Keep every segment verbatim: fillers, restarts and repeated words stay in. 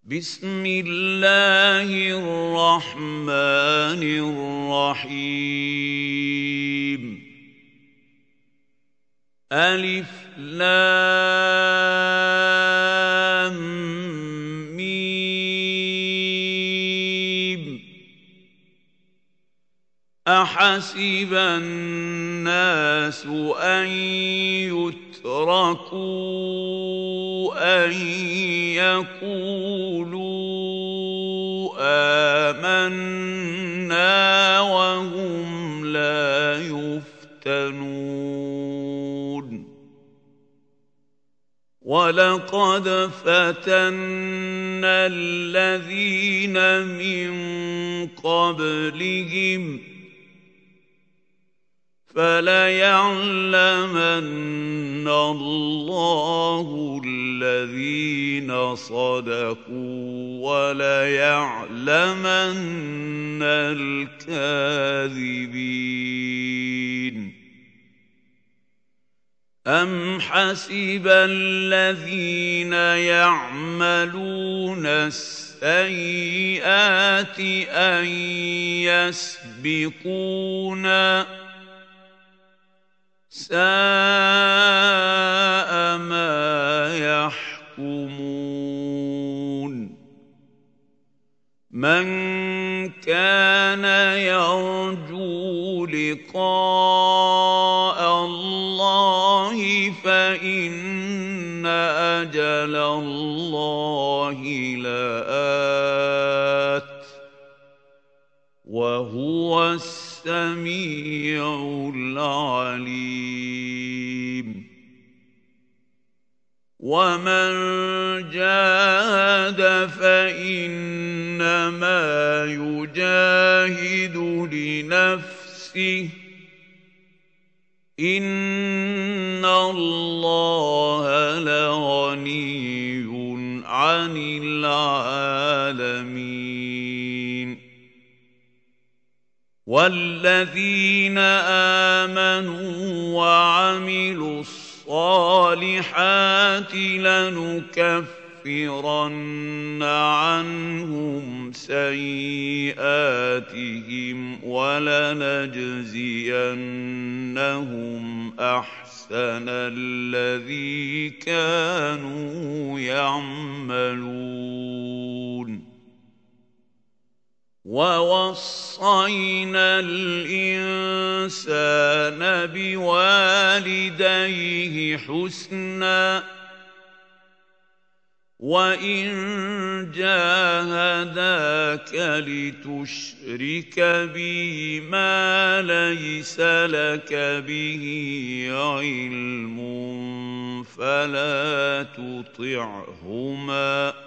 بسم الله الرحمن الرحيم ألف لام ميم أحسب الناس أن يتركوا أن يقولوا آمنا وهم لا يفتنون ولقد فتنا الذين من قبلهم فليعلمن الله الذين صدقوا وليعلمن الكاذبين أم حسب الذين يعملون السيئات أن يسبقونا ساء ما يحكمون من كان يرجو لقاء الله فإن أجل الله لآت وهو السميع العليم ومن جاهد فإنما يجاهد لنفسه إن الله لغني عن العالمين والذين آمنوا وعملوا الصالحات لنكفرن عنهم سيئاتهم ولنجزينهم أحسن الذي كانوا يعملون ووصينا الإنسان بوالديه حسنا وإن جاهداك لتشرك بي ما ليس لك به علم فلا تطعهما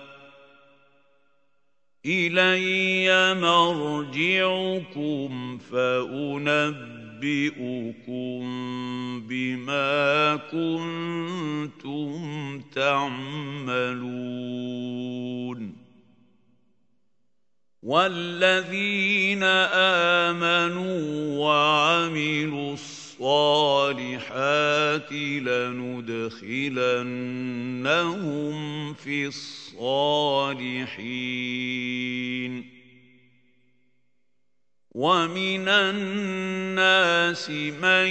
إلي مرجعكم فأنبئكم بما كنتم تعملون والذين آمنوا وعملوا الصالحات لندخلنهم في الصالحين ومن الناس من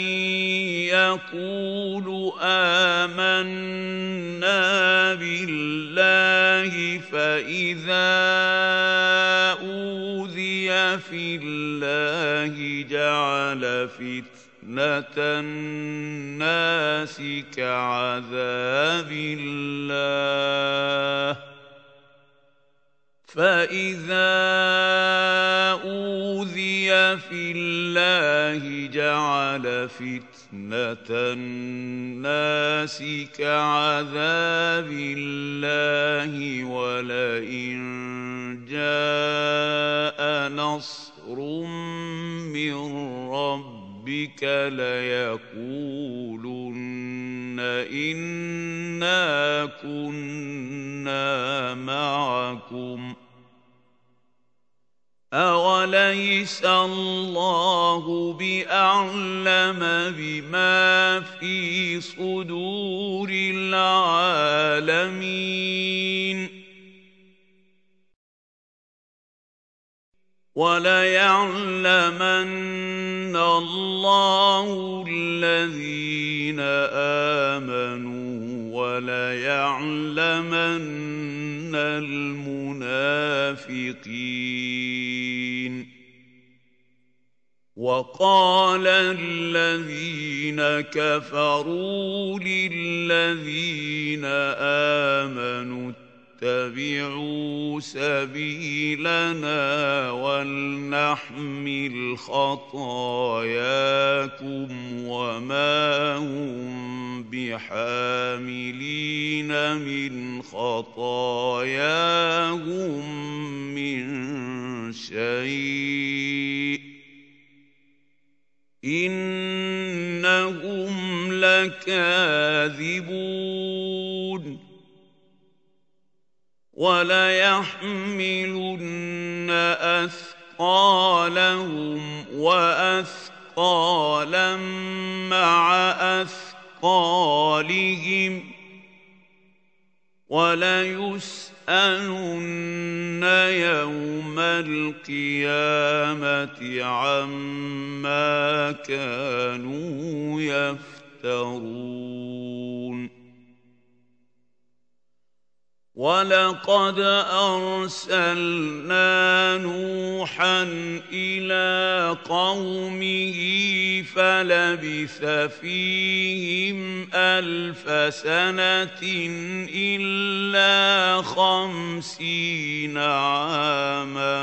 يقول آمنا بالله فإذا أوذي في الله جعل فتنة الناس كعذاب الله فإذا أوذي في الله جعل فتنة الناس كعذاب الله ولئن جاء نصر من ربك ليقولن إنا كنا معكم أوليس الله بأعلم بما في صدور العالمين وَلَيَعْلَمَنَّ اللَّهُ الَّذِينَ آمَنُوا وَلَيَعْلَمَنَّ الْمُنَافِقِينَ وَقَالَ الَّذِينَ كَفَرُوا لِلَّذِينَ آمَنُوا اتَّبِعُوا سَبِيلَنَا وَلْنَحْمِلْ خَطَايَاكُمْ وَمَا هُم بِحَامِلِينَ مِنْ خَطَايَاهُم مِّن شَيْءٍ إِنَّهُمْ لَكَاذِبُونَ وَلَيَحْمِلُنَّ أَثْقَالَهُمْ وَأَثْقَالًا مَّعَ أَثْقَالِهِمْ وَلَيُسْأَلُنَّ يَوْمَ الْقِيَامَةِ عَمَّا كَانُوا يَفْتَرُونَ وَلَقَدْ أَرْسَلْنَا نُوحًا إِلَىٰ قَوْمِهِ فَلَبِثَ فِيهِمْ أَلْفَ سَنَةٍ إِلَّا خَمْسِينَ عَامًا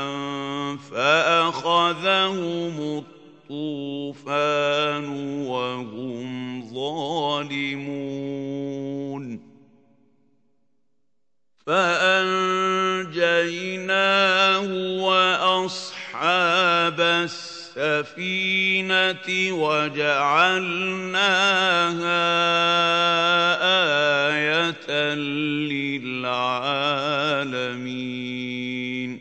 فَأَخَذَهُمُ الطُّوفَانُ وَهُمْ ظَالِمُونَ فَأَنجَيْنَاهُ وَأَصْحَابَ السَّفِينَةِ وَجَعَلْنَاهَا آيَةً لِّلْعَالَمِينَ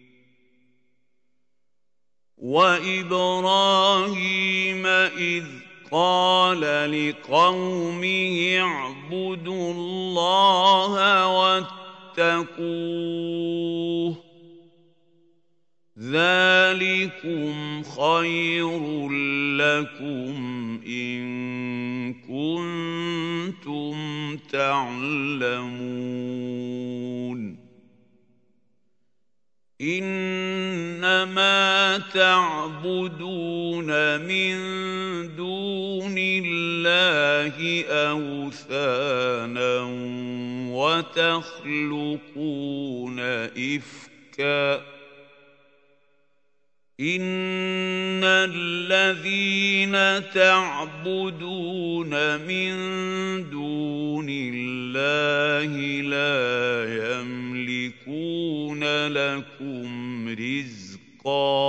وَإِبْرَاهِيمَ إِذْ قَالَ لِقَوْمِهِ اعْبُدُوا اللَّهَ وَاتَّقُوهُ ذَٰلِكُمْ خَيْرٌ لَّكُمْ إِن كُنتُمْ تَعْلَمُونَ إِنَّمَا تَعْبُدُونَ مِن دُونِ اللَّهِ أَوْثَانًا وَتَخْلُقُونَ إِفْكًا إِنَّ الَّذِينَ تَعْبُدُونَ مِن دُونِ اللَّهِ لَا يَمْلِكُونَ لَكُمْ رِزْقًا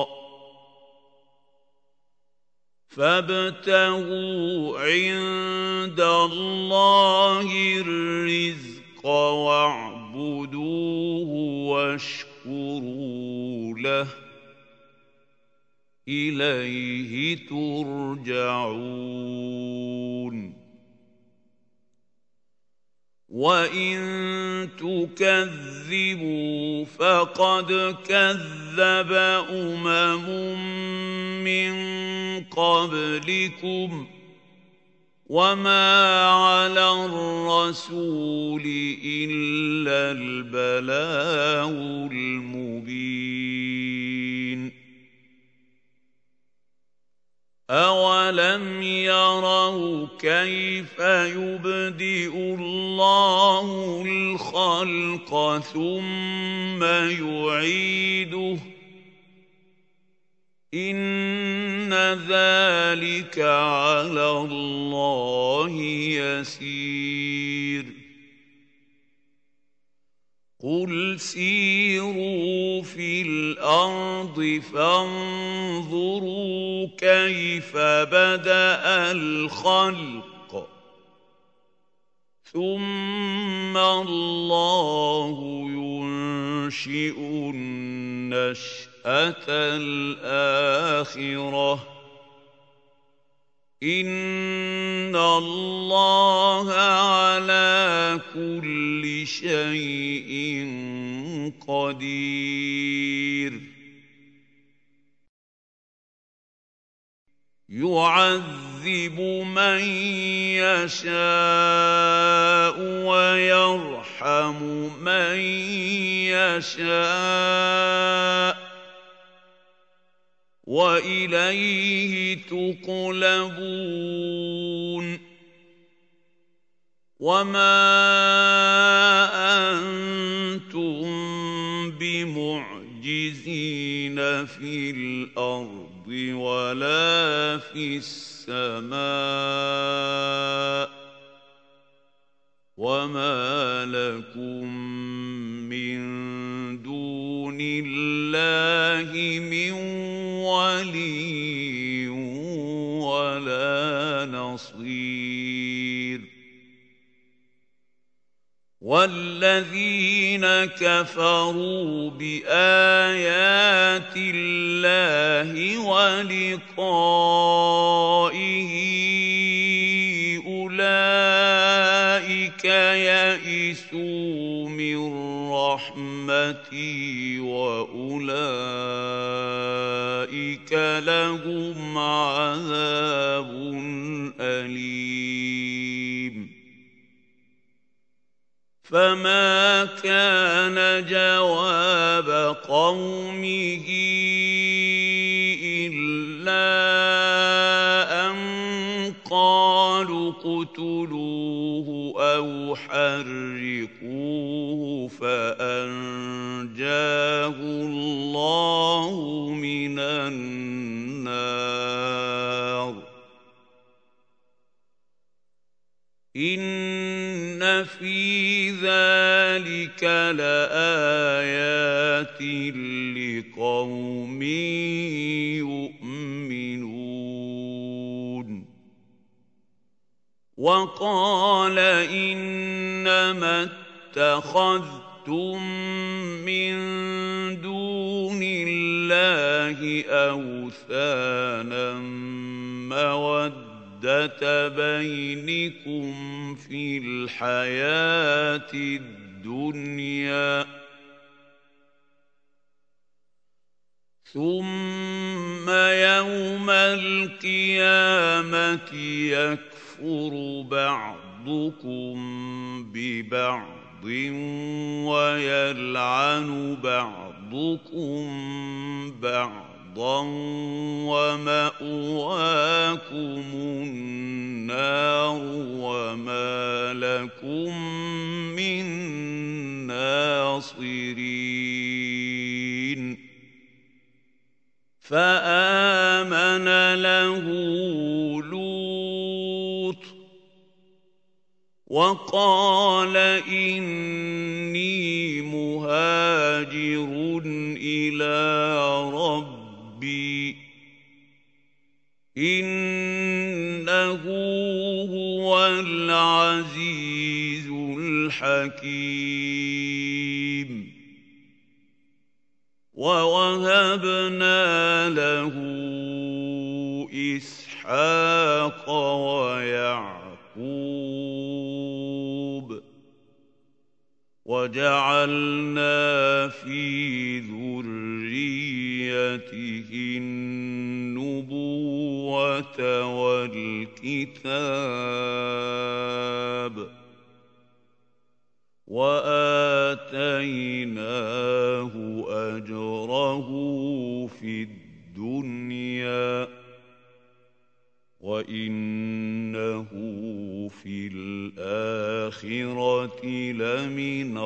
فَابْتَغُوا عِندَ اللَّهِ الرِّزْقَ وَاعْبُدُوهُ وَاشْكُرُوا لَهُ إِلَيْهِ تُرْجَعُونَ وَإِن تُكَذِّبُوا فَقَدْ كَذَّبَ أُمَمٌ مِّن قَبْلِكُمْ وَمَا عَلَى الرَّسُولِ إِلَّا الْبَلَاغُ الْمُبِينُ أَوَلَمْ يَرَوْا كَيْفَ يُبْدِئُ اللَّهُ الْخَلْقَ ثُمَّ يُعِيدُهُ إِنَّ ذَلِكَ عَلَى اللَّهِ يَسِيرٌ قُلْ سِيرُوا فِي الْأَرْضِ فَانظُرُوا كَيْفَ بَدَأَ الْخَلْقَ ثُمَّ اللَّهُ يُنشِئُ النَّشْأَةَ الْآخِرَةَ إِنَّ اللَّهَ عَلَى كُلِّ شَيْءٍ قَدِيرٌ يعذب من يشاء ويرحم من يشاء وإليه تقلبون وما أنتم بمعجزين في الأرض ولا في السماء وما لكم من دون الله من ولي ولا نصير والذين كفروا بآيات الله ولقائه أولئك يئسوا من رحمتي وأولئك لهم عذاب أليم فما كان جواب قومه إلا أن قالوا اقتلوه أو حرقوه فأنجاه الله من النار إن في ذلك لآيات لقوم يؤمنون وقال إنما اتخذتم من دون الله أوثانا مودة بينكم في الحياة الدنيا ثم يوم القيامة يكفر بعضكم ببعض ويلعن بعضكم بعضا ومأواكم النار وما لكم من ناصرين فآمن له لوط وقال إني مهاجر إلى ربي إنه هو العزيز الحكيم ووهبنا له إسحاق ويعقوب وجعلنا في ذريته النبوة والكتاب وآتيناه أجره في الدنيا وإنه في الآخرة لمن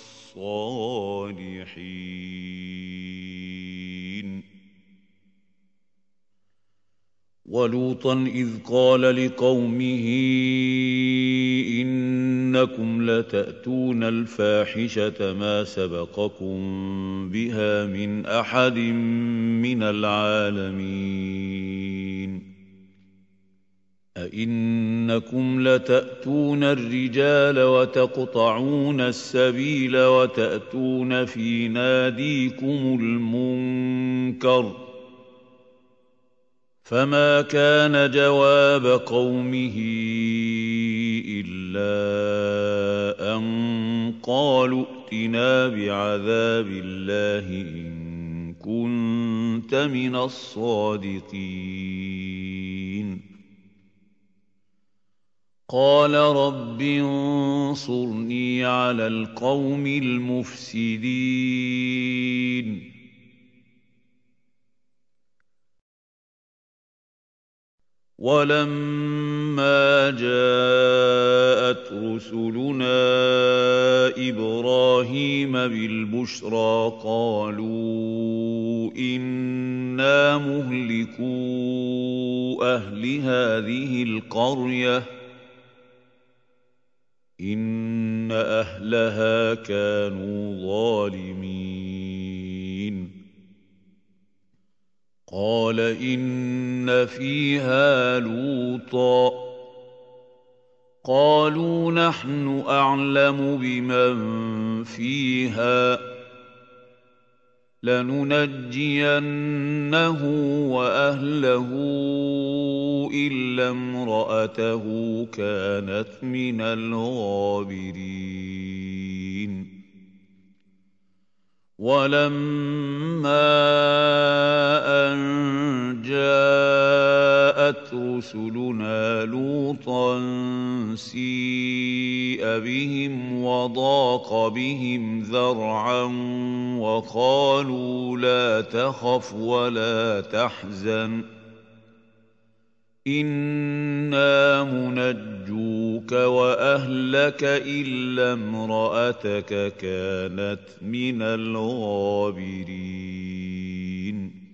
الصالحين ولوطا إذ قال لقومه إنكم لتأتون الفاحشة ما سبقكم بها من أحد من العالمين أئنكم لتأتون الرجال وتقطعون السبيل وتأتون في ناديكم المنكر فما كان جواب قومه إلا أن قالوا ائتنا بعذاب الله إن كنت من الصادقين قال رب انصرني على القوم المفسدين ولما جاءت رسلنا إبراهيم بالبشرى قالوا إنا مهلكو أهل هذه القرية إن أهلها كانوا ظالمين قال إن فيها لوطا قالوا نحن أعلم بمن فيها لننجينه وأهله إلا امرأته كانت من الغابرين ولما أن جاءت رسلنا لوطا سيء بهم وضاق بهم ذرعا وقالوا لا تخف ولا تحزن إنا منجوك وأهلك إلا امرأتك كانت من الغابرين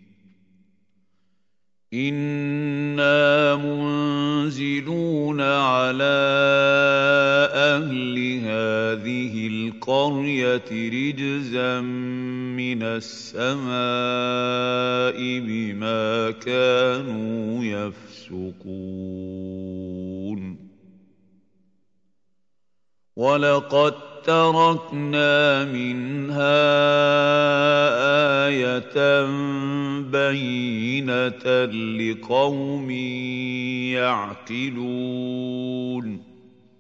إنا منزلون على أهل هذه القرية رجزا من السماء بما كانوا يفسقون ولقد تركنا منها آية بينة لقوم يعقلون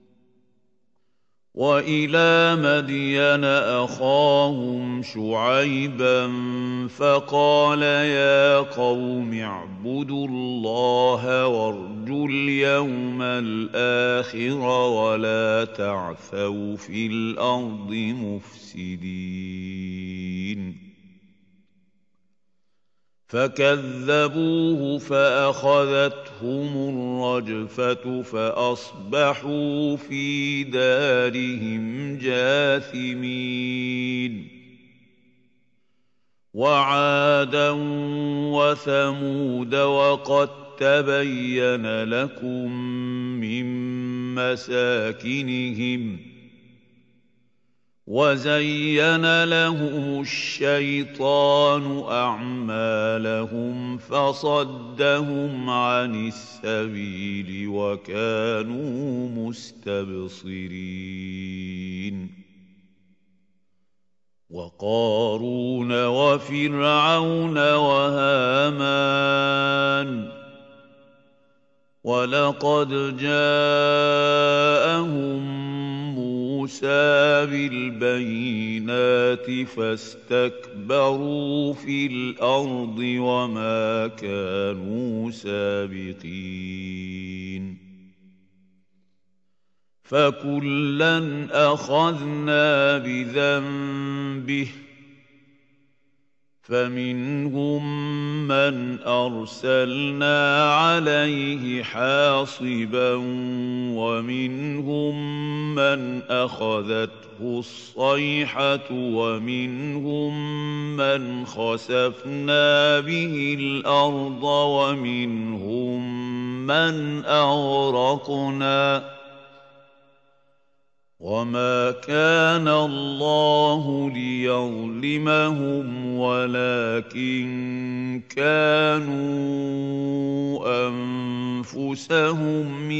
وإلى مدين أخاهم شعيبا فقال يا قوم اعبدوا الله وارجوا اليوم الآخر ولا تعثوا في الأرض مفسدين فكذبوه فأخذتهم الرجفة فأصبحوا في دارهم جاثمين وعادا وثمود وقد تبين لكم من مساكنهم وزين لهم الشيطان أعمالهم فصدهم عن السبيل وكانوا مستبصرين وقارون وفرعون وهامان ولقد جاءهم موسى بالبينات فاستكبروا في الأرض وما كانوا سابقين فكلا أخذنا بذنبه فمنهم من أرسلنا عليه حاصبا ومنهم من أخذته الصيحة ومنهم من خسفنا به الأرض ومنهم من أغرقنا وما كان الله ليظلمهم ولكن كانوا أنفسهم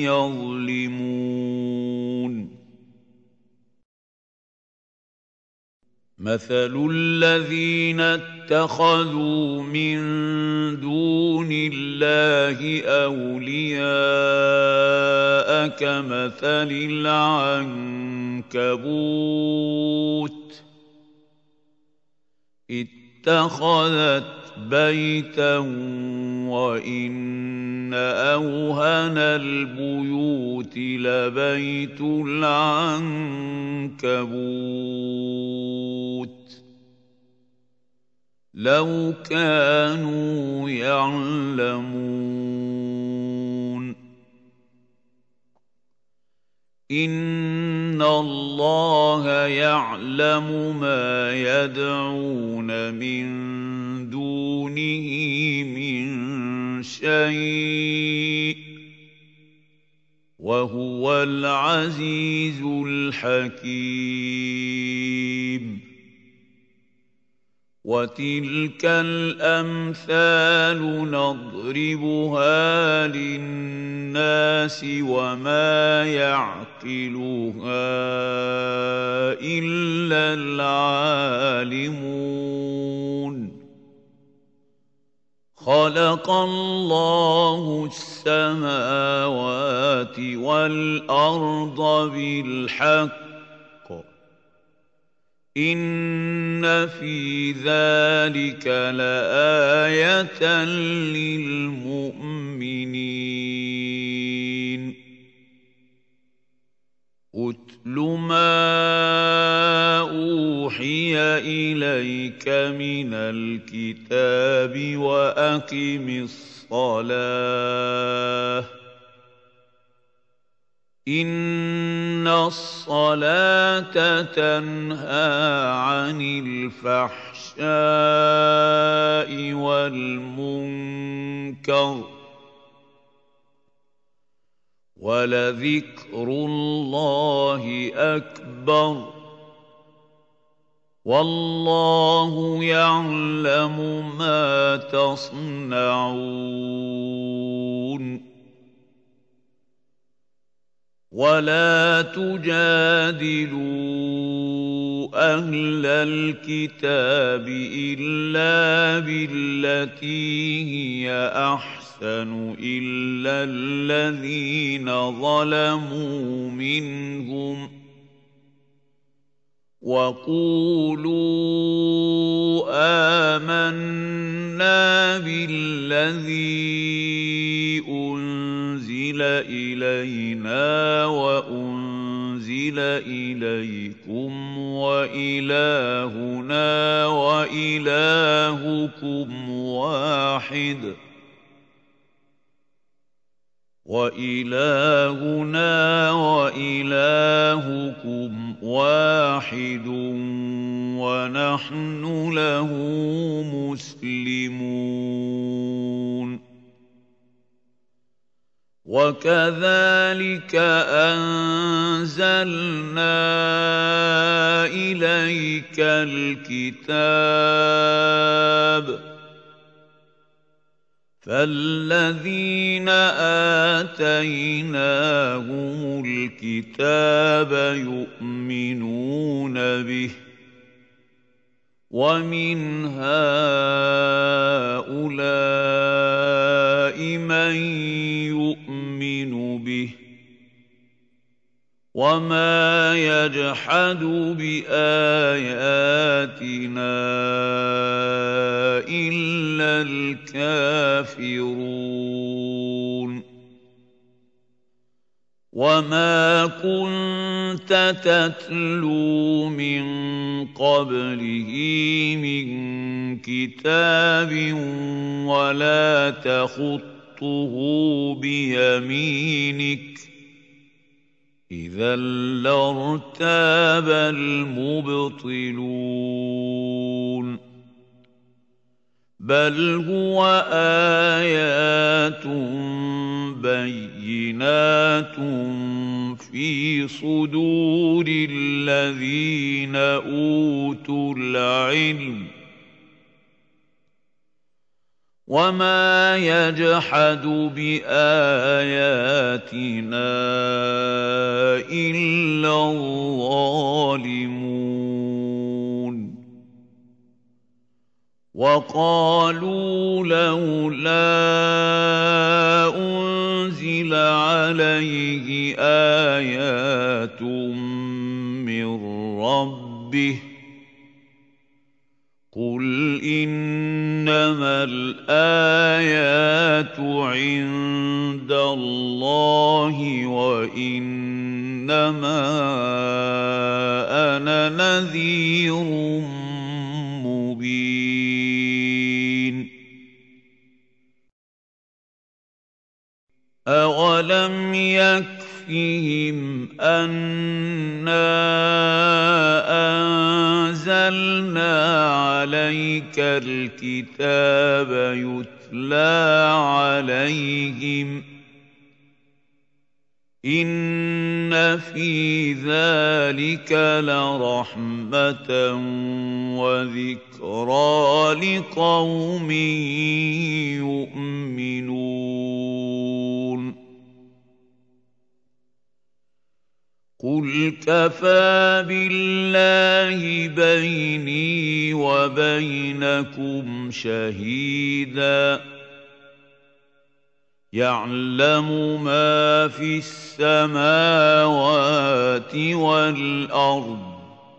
يظلمون مثل الذين اتخذوا من دون الله أولياء كمثل العنكبوت اتخذت بيتا وإن إن أوهن البيوت لبيت العنكبوت لو كانوا يعلمون إن الله يعلم ما يدعون من دونه من شيء وهو العزيز الحكيم وتلك الأمثال نضربها للناس وما يعقلها إلا العالمون خلق الله السماوات والأرض بالحق إن في ذلك لآية للمؤمنين أتل ما أوحي إليك من الكتاب وأقم الصلاة إن الصلاة تنهى عن الفحشاء والمنكر ولذكر الله أكبر والله يعلم ما تصنعون ولا تجادلوا أهل الكتاب إلا بالتي هي أحسن إلا الذين ظلموا منهم وقولوا آمنا بالذي أنزل إلينا وأنزل إليكم وإلهنا وإلهكم واحد وإلهنا وإلهكم واحد ونحن له مسلمون وكذلك أنزلنا إليك الكتاب فالذين آتيناهم الكتاب يؤمنون به ومن هؤلاء من يؤمن به وما يجحد بآياتنا إلا الكافرون وما كنت تتلو من قبله من كتاب ولا تخطه بيمينك إذا لارتاب المبطلون بل هو آيات بينات في صدور الذين أوتوا العلم وما يجحد بآياتنا إلا الظالمون وقالوا لولا أنزل عليه آيات من ربه قل إن إنما الآيات عند الله وإنما أنا نذير مبين أولم يكفهم أنا أنزلنا عليك الكتاب يتلى عليهم إن في ذلك لرحمة وذكرى لقوم يؤمنون قل كفى بالله بيني وبينكم شهيدا يعلم ما في السماوات والأرض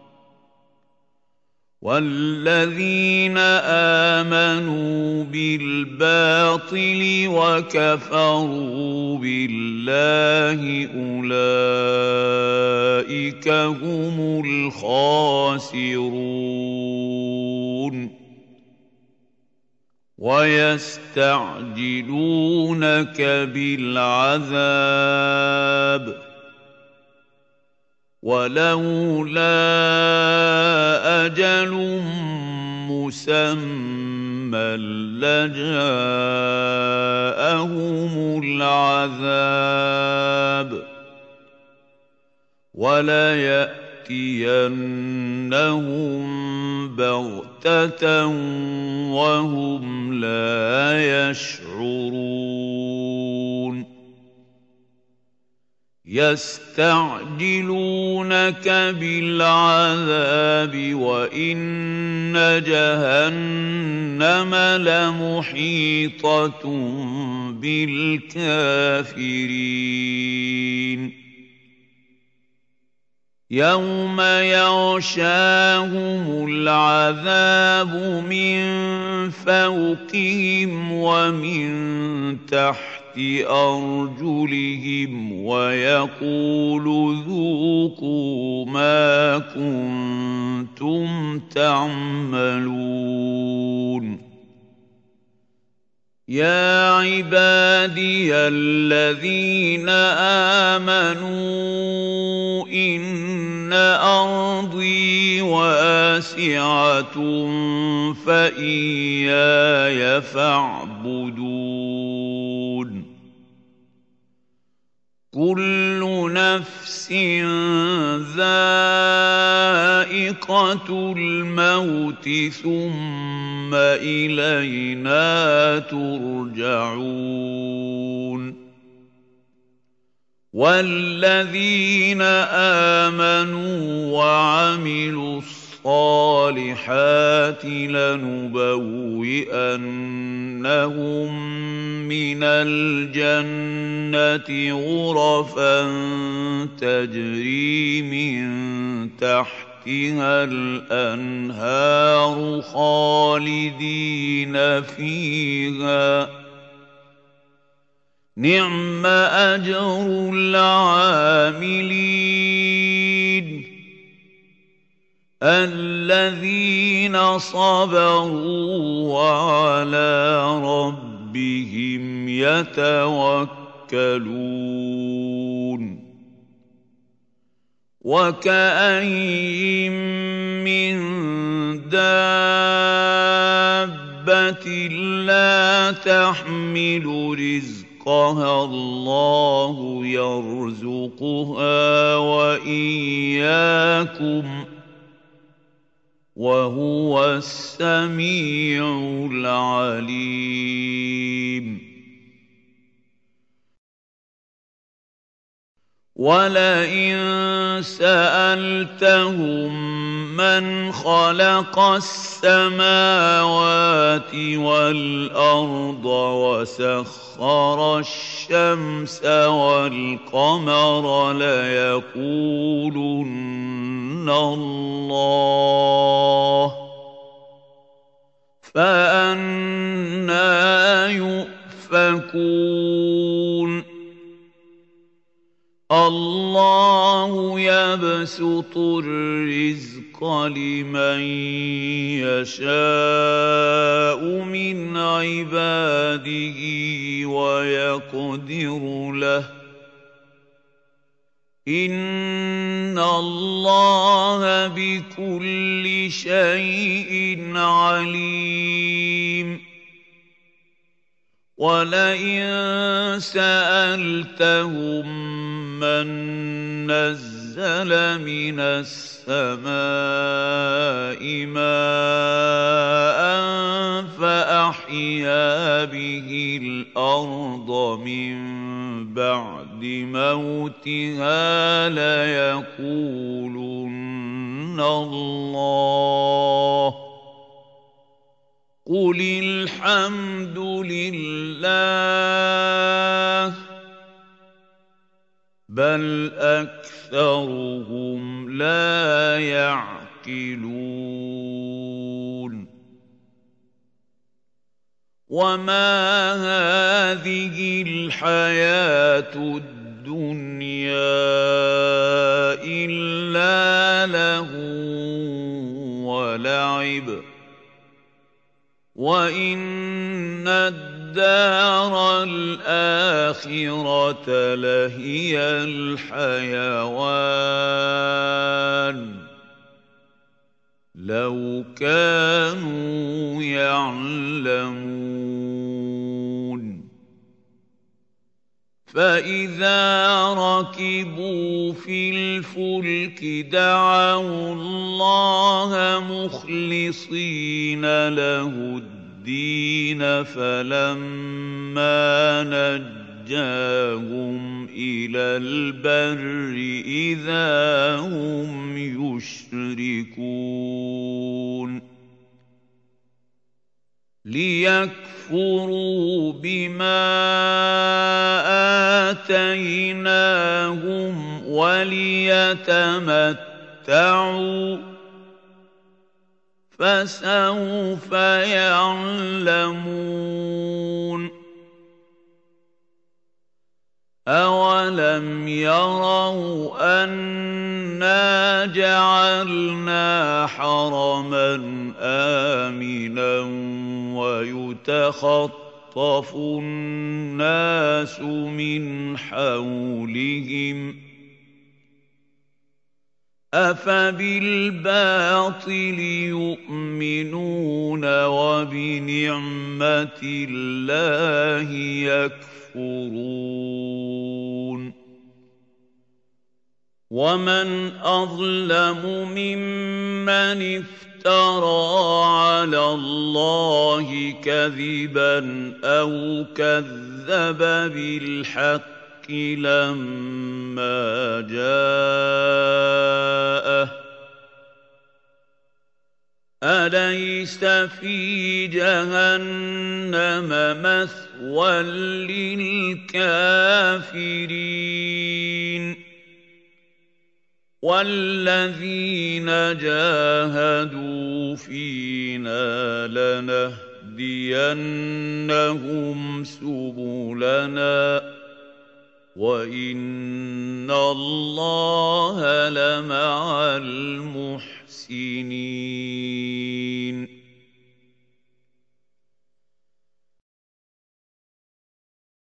والذين آمنوا بالباطل وكفروا بالله أولئك هم الخاسرون ويستعجلونك بالعذاب ولولا أجل مسمى لجاءهم العذاب وليأتينهم بغتة وهم لا يشعرون يستعجلونك بالعذاب وإن جهنم لمحيطة بالكافرين يوم يغشاهم العذاب من فوقهم ومن تحت أرجلهم ويقول ذوقوا ما كنتم تعملون يا عبادي الذين آمنوا إن أرضي واسعة فإياي فاعبدون كل نفس ذائقة الموت ثم إلينا ترجعون والذين آمنوا وعملوا الصالحات لنبوئنهم من الجنة غرفا تجري من تحتها الأنهار خالدين فيها نعم أجر العاملين الذين صبروا وعلى ربهم يتوكلون وكأين من دابة لا تحمل رزقها الله يرزقها وإياكم وهو السميع العليم ولئن سألتهم من خلق السماوات والأرض وسخر الشمس والقمر ليقولن الله فأنى يؤفكون الله يبسط الرزق لمن يشاء من عباده ويقدر له إن الله بكل شيء عليم ولئن سألتهم من نزل من السماء ماء فأحيا به الأرض من بعد موتها ليقولن الله قل الحمد لله بل أكثرهم لا يعقلون وما هذه الحياة الدنيا إلا لهو ولعب وإن الدار الآخرة لهي الحيوان لو كانوا يعلمون فإذا ركبوا في الفلك دعوا الله مخلصين له الدين فلما نجاهم إلى البر إذا هم يشركون ليكفروا بما آتيناهم وليتمتعوا فسوف يعلمون أولم يروا أنا جعلنا حرما آمنا ويتخطف الناس من حولهم أفبالباطل يؤمنون وبنعمة الله يكفرون ومن أظلم ممن افترى على الله كذبا أو كذب بالحق لما جاءه أليس في جهنم مثوى للكافرين والذين جاهدوا فينا لنهدينهم سبلنا وإن الله لمع المحسنين